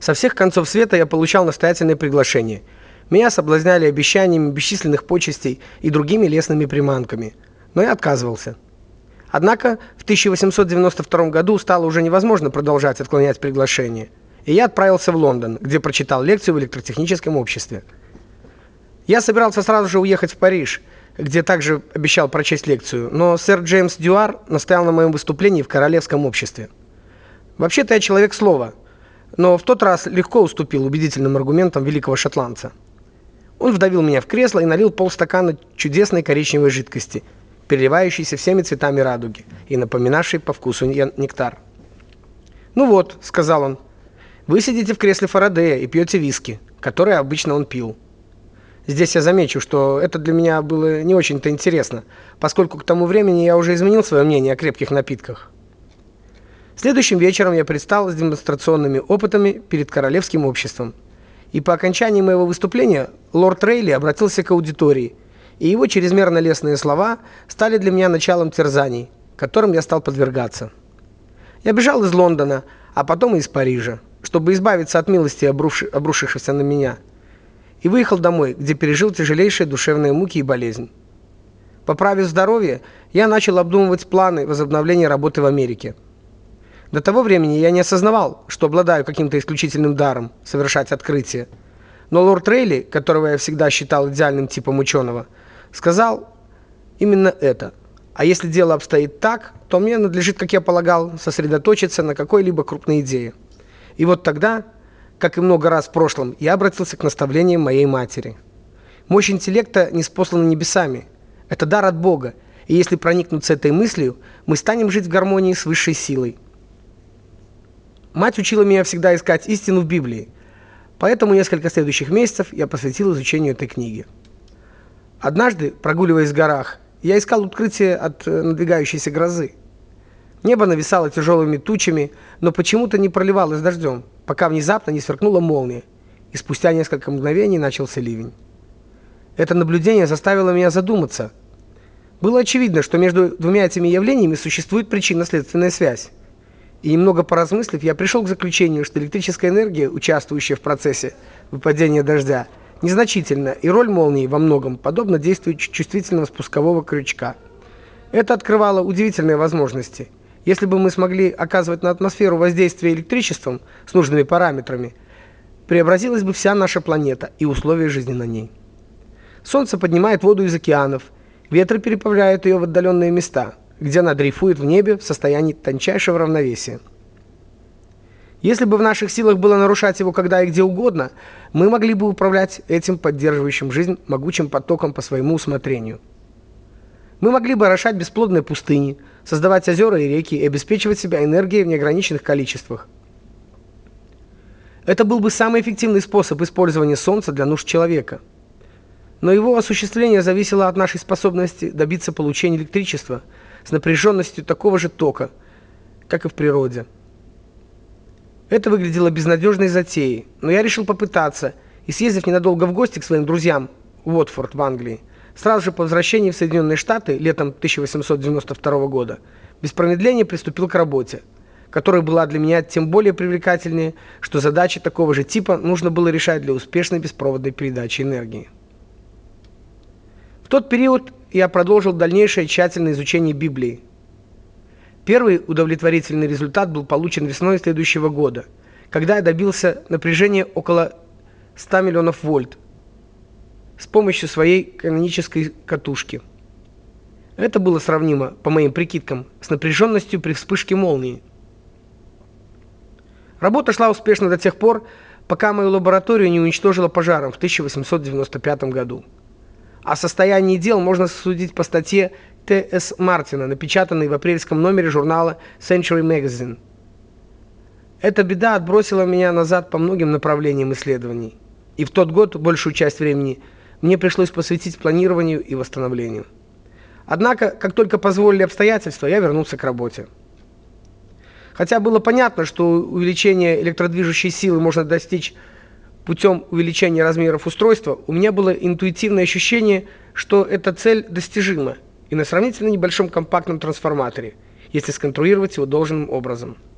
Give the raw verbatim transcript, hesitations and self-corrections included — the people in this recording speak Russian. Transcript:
Со всех концов света я получал настоятельные приглашения. Меня соблазняли обещаниями бесчисленных почестей и другими лестными приманками, но я отказывался. Однако в тысяча восемьсот девяносто втором году стало уже невозможно продолжать отклонять приглашения, и я отправился в Лондон, где прочитал лекцию в электротехническом обществе. Я собирался сразу же уехать в Париж, где также обещал прочесть лекцию, но сэр Джеймс Дюар настоял на моем выступлении в королевском обществе. Вообще-то я человек слова, но в тот раз легко уступил убедительным аргументам великого шотландца. Он вдавил меня в кресло и налил полстакана чудесной коричневой жидкости, переливающейся всеми цветами радуги и напоминавшей по вкусу нектар. «Ну вот», — сказал он, — «вы сидите в кресле Фарадея и пьете виски, который обычно он пил». Здесь я замечу, что это для меня было не очень-то интересно, поскольку к тому времени я уже изменил свое мнение о крепких напитках. Следующим вечером я предстал с демонстрационными опытами перед королевским обществом, и по окончании моего выступления лорд Рейли обратился к аудитории, и его чрезмерно лестные слова стали для меня началом терзаний, которым я стал подвергаться. Я бежал из Лондона, а потом и из Парижа, чтобы избавиться от милости, обруши, обрушившихся на меня, и выехал домой, где пережил тяжелейшие душевные муки и болезнь. Поправив здоровье, я начал обдумывать планы возобновления работы в Америке. До того времени я не осознавал, что обладаю каким-то исключительным даром совершать открытия. Но лорд Рейли, которого я всегда считал идеальным типом ученого, сказал именно это. А если дело обстоит так, то мне надлежит, как я полагал, сосредоточиться на какой-либо крупной идее. И вот тогда, как и много раз в прошлом, я обратился к наставлениям моей матери. Мощь интеллекта ниспослана небесами. Это дар от Бога, и если проникнуться этой мыслью, мы станем жить в гармонии с высшей силой. Мать учила меня всегда искать истину в Библии, поэтому несколько следующих месяцев я посвятил изучению этой книги. Однажды, прогуливаясь в горах, я искал укрытие от надвигающейся грозы. Небо нависало тяжелыми тучами, но почему-то не проливалось дождем, пока внезапно не сверкнула молния, и спустя несколько мгновений начался ливень. Это наблюдение заставило меня задуматься. Было очевидно, что между двумя этими явлениями существует причинно-следственная связь. И немного поразмыслив, я пришел к заключению, что электрическая энергия, участвующая в процессе выпадения дождя, незначительна, и роль молнии во многом подобна действию чувствительного спускового крючка. Это открывало удивительные возможности. Если бы мы смогли оказывать на атмосферу воздействие электричеством с нужными параметрами, преобразилась бы вся наша планета и условия жизни на ней. Солнце поднимает воду из океанов, ветры переправляют ее в отдаленные места, где она дрейфует в небе в состоянии тончайшего равновесия. Если бы в наших силах было нарушать его когда и где угодно, мы могли бы управлять этим поддерживающим жизнь могучим потоком по своему усмотрению. Мы могли бы орошать бесплодные пустыни, создавать озера и реки и обеспечивать себя энергией в неограниченных количествах. Это был бы самый эффективный способ использования Солнца для нужд человека. Но его осуществление зависело от нашей способности добиться получения электричества с напряженностью такого же тока, как и в природе. Это выглядело безнадежной затеей, но я решил попытаться и, съездив ненадолго в гости к своим друзьям в Уотфорд в Англии, сразу же по возвращении в Соединенные Штаты летом тысяча восемьсот девяносто второго года, без промедления приступил к работе, которая была для меня тем более привлекательнее, что задачи такого же типа нужно было решать для успешной беспроводной передачи энергии. В тот период я продолжил дальнейшее тщательное изучение Библии. Первый удовлетворительный результат был получен весной следующего года, когда я добился напряжения около ста миллионов вольт с помощью своей канонической катушки. Это было сравнимо, по моим прикидкам, с напряженностью при вспышке молнии. Работа шла успешно до тех пор, пока мою лабораторию не уничтожило пожаром в тысяча восемьсот девяносто пятом году. О состоянии дел можно судить по статье Т С Мартина, напечатанной в апрельском номере журнала Century Magazine. Эта беда отбросила меня назад по многим направлениям исследований, и в тот год большую часть времени мне пришлось посвятить планированию и восстановлению. Однако, как только позволили обстоятельства, я вернулся к работе. Хотя было понятно, что увеличение электродвижущей силы можно достичь путем увеличения размеров устройства, у меня было интуитивное ощущение, что эта цель достижима и на сравнительно небольшом компактном трансформаторе, если сконструировать его должным образом.